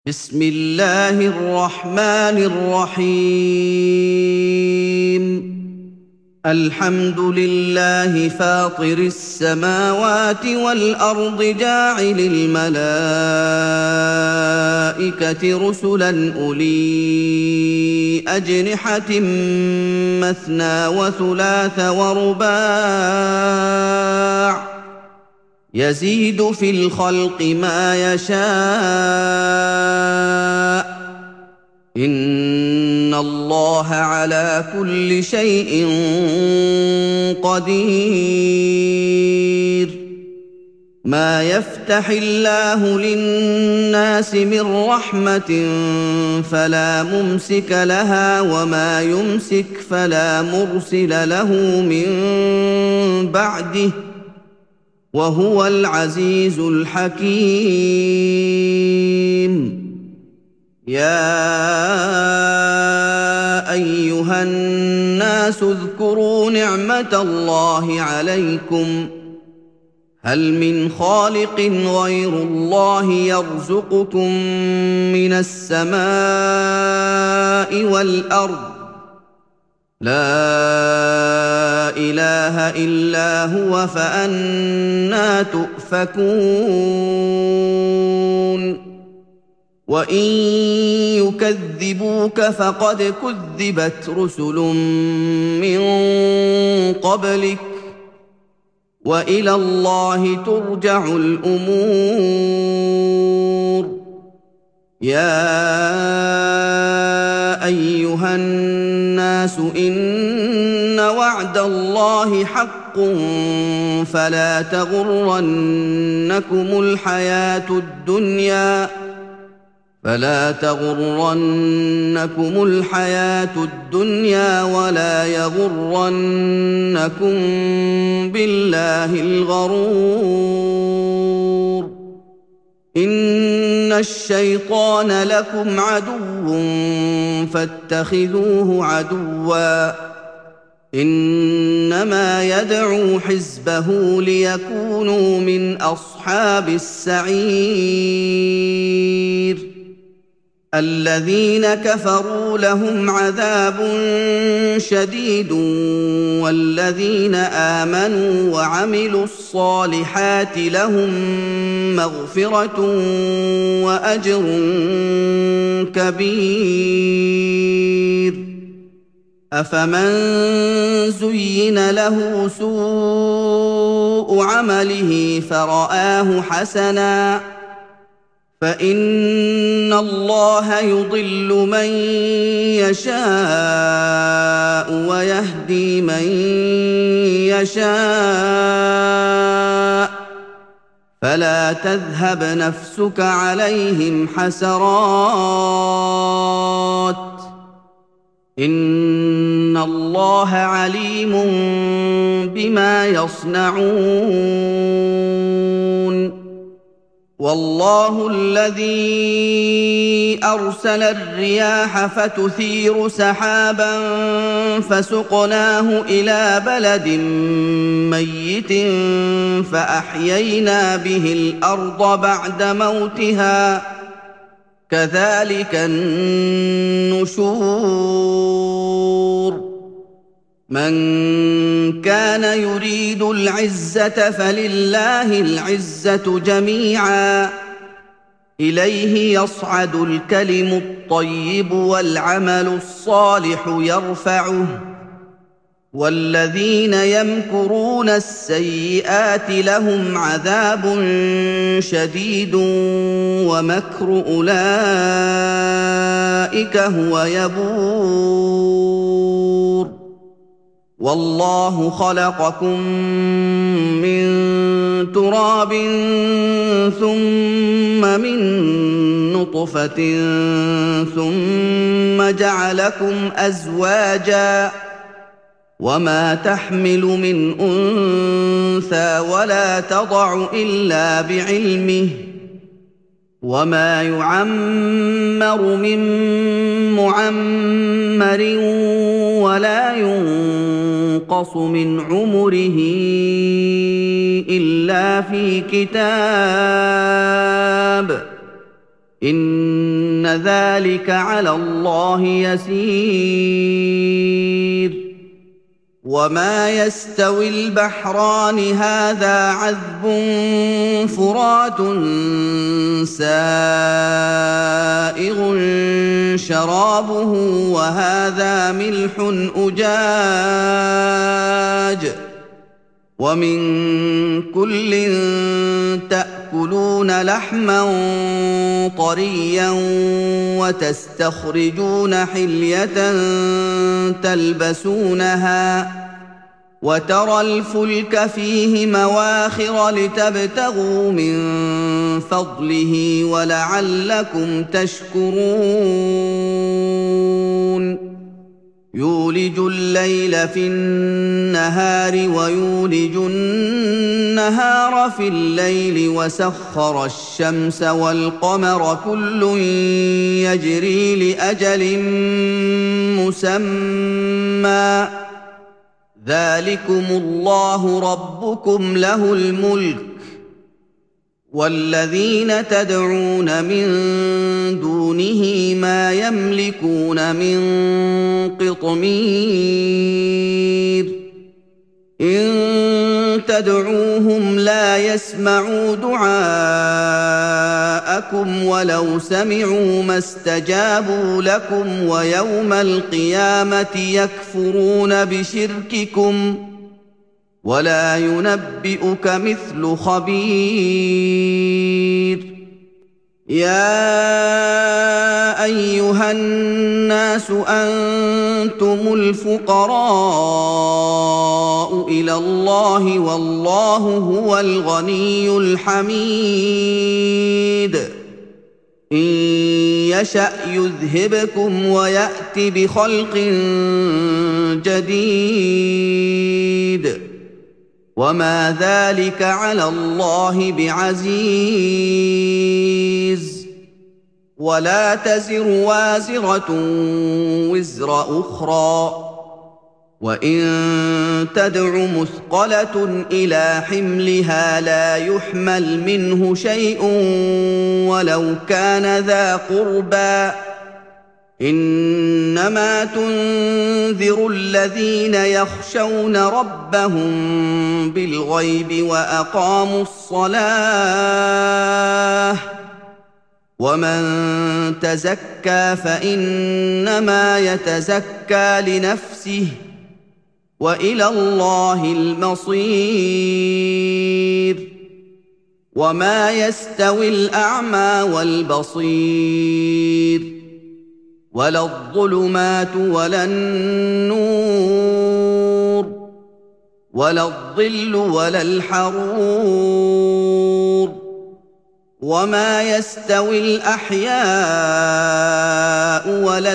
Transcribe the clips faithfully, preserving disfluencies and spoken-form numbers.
بسم الله الرحمن الرحيم الحمد لله فاطر السماوات والأرض جاعل الملائكة رسلا أولي أجنحة مثنى وثلاث ورباع يزيد في الخلق ما يشاء إن الله على كل شيء قدير ما يفتح الله للناس من رحمة فلا ممسك لها وما يمسك فلا مرسل له من بعده وهو العزيز الحكيم يا أيها الناس اذكروا نعمة الله عليكم هل من خالق غير الله يرزقكم من السماء والأرض لا إله إلا هو فأنى تؤفكون وإن يكذبوك فقد كذبت رسل من قبلك وإلى الله ترجع الأمور يا أيها الناس إن وعد الله حق فلا تغرنكم الحياة الدنيا فلا تغرنكم الحياة الدنيا ولا يغرنكم بالله الغرور إن الشيطان لكم عدو فاتخذوه عدوا إنما يدعو حزبه ليكونوا من أصحاب السعير الذين كفروا لهم عذاب شديد والذين آمنوا وعملوا الصالحات لهم مغفرة وأجر كبير أفمن زين له سوء عمله فرآه حسناً فإن الله يضل من يشاء ويهدي من يشاء فلا تذهب نفسك عليهم حسرات إن الله عليم بما يصنعون والله الذي أرسل الرياح فتثير سحابا فسقناه إلى بلد ميت فأحيينا به الأرض بعد موتها كذلك النشور من كان يريد العزة فلله العزة جميعا إليه يصعد الكلم الطيب والعمل الصالح يرفعه والذين يمكرون السيئات لهم عذاب شديد ومكر أولئك هو يبور والله خلقكم من تراب ثم من نطفة ثم جعلكم أزواجا وما تحمل من أنثى ولا تضع إلا بعلمه وما يعمر من معمر ولا ينقص من عمره إلا في كتاب إن ذلك على الله يسير. وما يستوي البحران هذا عذب فرات سائغ شرابه وهذا ملح أجاج ومن كل تأكلون لحما طريا وتستخرجون حلية تلبسونها وترى الفلك فيه مواخر لتبتغوا من فضله ولعلكم تشكرون. يولج الليل في النهار ويولج النهار في الليل وسخر الشمس والقمر كل يجري لأجل مسمى ذلكم الله ربكم له الملك والذين تدعون من دونه ما يملكون من قطمير إن تدعوهم لا يسمعوا دعاءكم ولو سمعوا ما استجابوا لكم ويوم القيامة يكفرون بشرككم ولا ينبئك مثل خبير. يا أيها الناس أنتم الفقراء إلى الله والله هو الغني الحميد. إن يشأ يذهبكم ويأت بخلق جديد وما ذلك على الله بعزيز. ولا تزر وازرة وزر أخرى وإن تدع مثقلة إلى حملها لا يحمل منه شيء ولو كان ذا قربى إنما تنذر الذين يخشون ربهم بالغيب وأقاموا الصلاة ومن تزكى فإنما يتزكى لنفسه وإلى الله المصير. وما يستوي الأعمى والبصير ولا الظلمات ولا النور ولا الظل ولا الحرور وما يستوي الأحياء ولا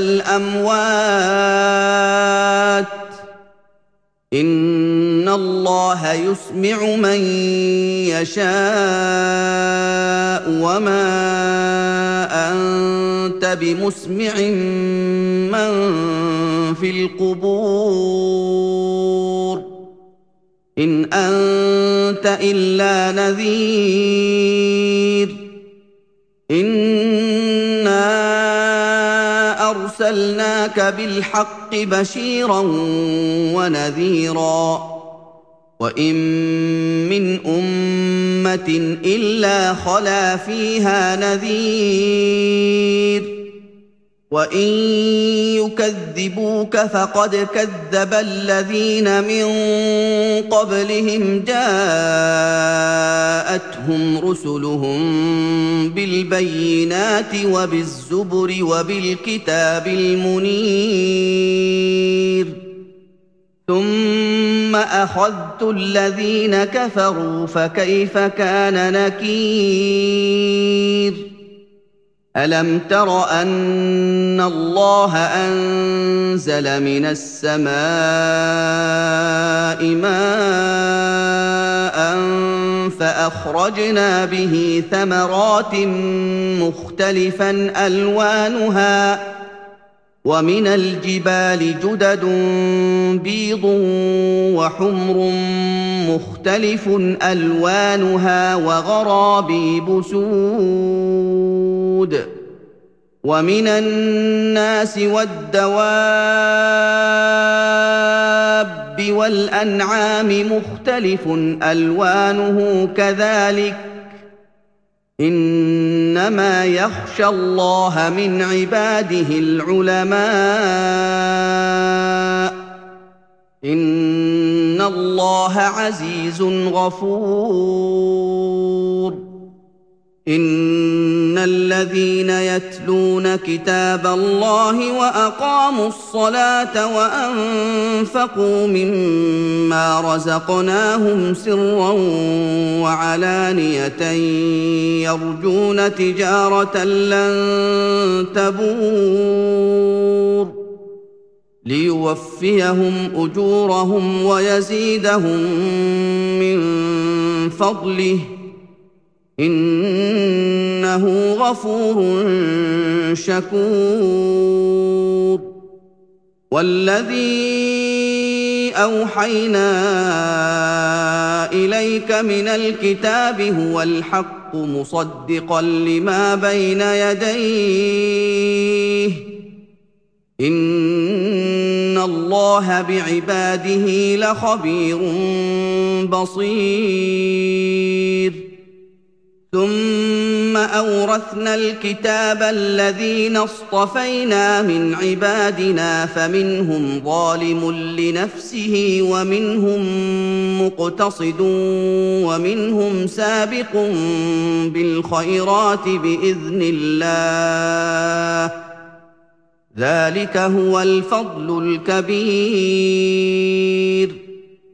الأموات إن الله يسمع من يشاء وما أنت بمسمع من في القبور إن أنت إلا نذير. إنا أرسلناك بالحق بشيرا ونذيرا وإن من أمة إلا خلا فيها نذير وإن يكذبوك فقد كذب الذين من قبلهم جاءتهم رسلهم بالبينات وبالزبر وبالكتاب المنير ثم أخذت الذين كفروا فكيف كان نكير. ألم تر أن الله أنزل من السماء ماء فأخرجنا به ثمرات مختلفا ألوانها ومن الجبال جدد بيض وحمر مختلف ألوانها وغرابيب سود ومن الناس والدواب والأنعام مختلف ألوانه كذلك إنما يخشى الله من عباده العلماء إن الله عزيز غفور إن الذين يتلون كتاب الله وأقاموا الصلاة وأنفقوا مما رزقناهم سرا وعلانية يرجون تجارة لن تبور ليوفيهم أجورهم ويزيدهم من فضله إنه غفور شكور والذي أوحينا إليك من الكتاب هو الحق مصدقا لما بين يديه إن الله بعباده لخبير بصير ثم أورثنا الكتاب الذين اصطفينا من عبادنا فمنهم ظالم لنفسه ومنهم مقتصد ومنهم سابق بالخيرات بإذن الله ذلك هو الفضل الكبير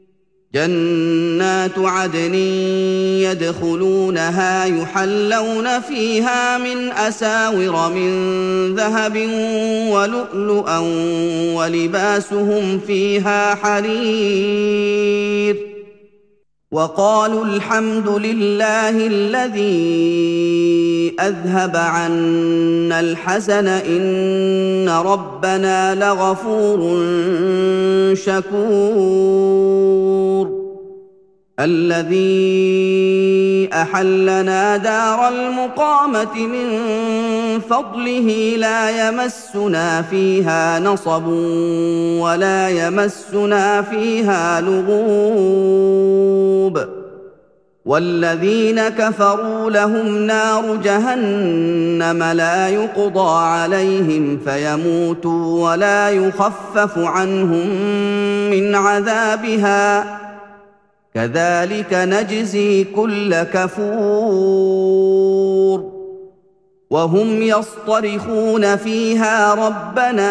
جنات عدن يدخلونها يحلون فيها من أساور من ذهب ولؤلؤا ولباسهم فيها حرير وقالوا الحمد لله الذي أذهب عنا الحزن إن ربنا لغفور شكور الذي أحلنا دار المقامة من فضله لا يمسنا فيها نصب ولا يمسنا فيها لغوب والذين كفروا لهم نار جهنم لا يقضى عليهم فيموتوا ولا يخفف عنهم من عذابها كذلك نجزي كل كفور وهم يصطرخون فيها ربنا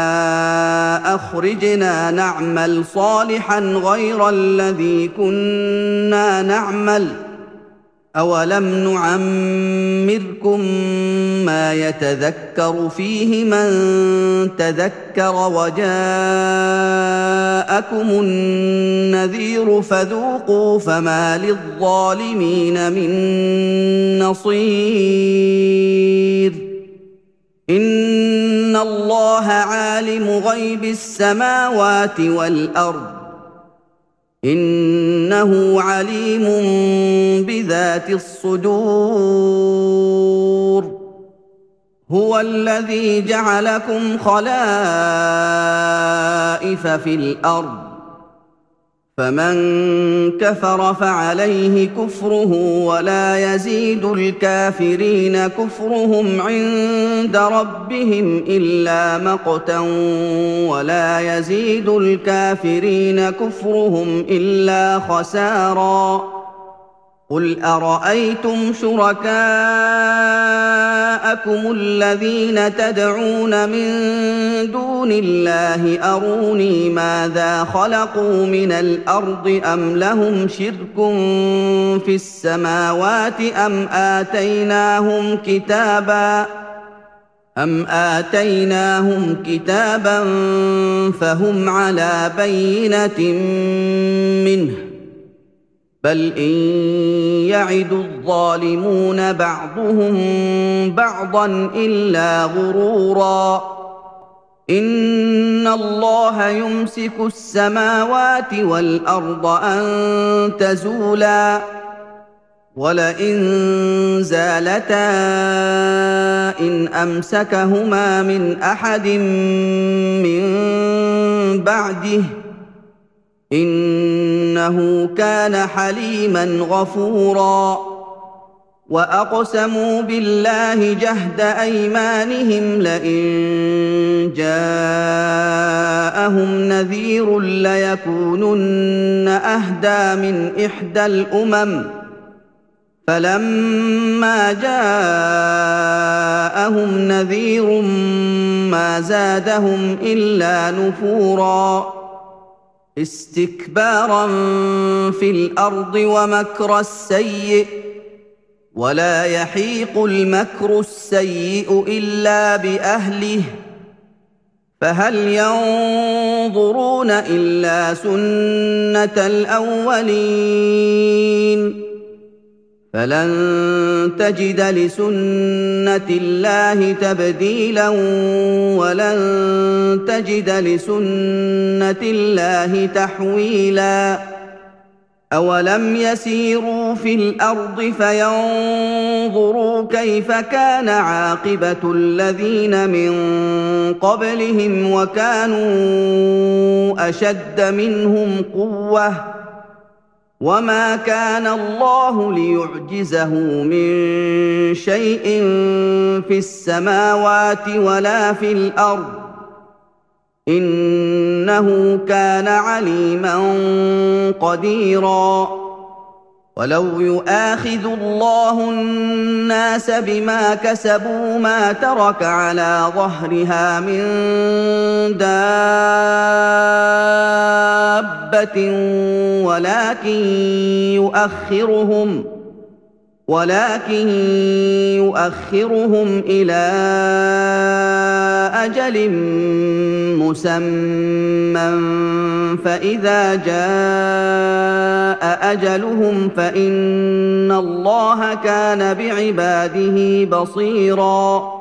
أخرجنا نعمل صالحا غير الذي كنا نعمل أولم نعمركم ما يتذكر فيه من تذكر وجاءكم النذير فذوقوا فما للظالمين من نصير إن الله عالم غيب السماوات والأرض إنه عليم بذات الصدور هو الذي جعلكم خلائف في الأرض فمن كفر فعليه كفره ولا يزيد الكافرين كفرهم عند ربهم إلا مقتا ولا يزيد الكافرين كفرهم إلا خسارا قل أرأيتم شركاءكم الذين تدعون من دون الله أروني ماذا خلقوا من الأرض أم لهم شرك في السماوات أم آتيناهم كتابا أم آتيناهم كتابا فهم على بينة منه بل إن يعد الظالمون بعضهم بعضا إلا غرورا إن الله يمسك السماوات والأرض أن تزولا وَلَئِن زَالَتَا إِنْ أَمْسَكَهُمَا مِنْ أَحَدٍ مِّن بَعْدِهِ ۚ إِنَّهُ كَانَ حَلِيمًا غَفُورًا وَأَقْسَمُوا بِاللَّهِ جَهْدَ أَيْمَانِهِمْ لَئِن جَاءَهُمْ نَذِيرٌ لَّيَكُونُنَّ أَهْدَىٰ مِنْ إِحْدَى الْأُمَمِ ۖ فَلَمَّا جَاءَهُمْ نَذِيرٌ مَّا زَادَهُمْ إِلَّا نُفُورًا اسْتِكْبَارًا فِي الْأَرْضِ وَمَكْرَ السَّيِّئِ ۚ وَلَا يَحِيقُ الْمَكْرُ السَّيِّئُ إِلَّا بِأَهْلِهِ ۚ فَهَلْ يَنظُرُونَ إِلَّا سُنَّتَ الْأَوَّلِينَ فَلَن تَجِدَ لِسُنَّةِ اللَّهِ تَبْدِيلًا وَلَن تَجِدَ لِسُنَّةِ اللَّهِ تَحْوِيلًا أَوَلَمْ يَسِيرُوا فِي الْأَرْضِ فَيَنظُرُوا كَيْفَ كَانَ عَاقِبَةُ الَّذِينَ مِن قَبْلِهِمْ وَكَانُوا أَشَدَّ مِنْهُمْ قُوَّةً ۚ وَمَا كَانَ اللَّهُ لِيُعْجِزَهُ مِن شَيْءٍ فِي السَّمَاوَاتِ وَلَا فِي الْأَرْضِ ۚ إِنَّهُ كَانَ عَلِيمًا قَدِيرًا وَلَوْ يُؤَاخِذُ اللَّهُ النَّاسَ بِمَا كَسَبُوا مَا تَرَكَ عَلَىٰ ظَهْرِهَا مِن دَابَّةٍ وَلَٰكِن يُؤَخِّرُهُمْ وَلَٰكِن يُؤَخِّرُهُمْ إِلَىٰ أَجَلٍ مُّسَمًّى ۖ فَإِذَا جَاءَ أَجَلُهُمْ فَإِنَّ اللَّهَ كَانَ بِعِبَادِهِ بَصِيرًا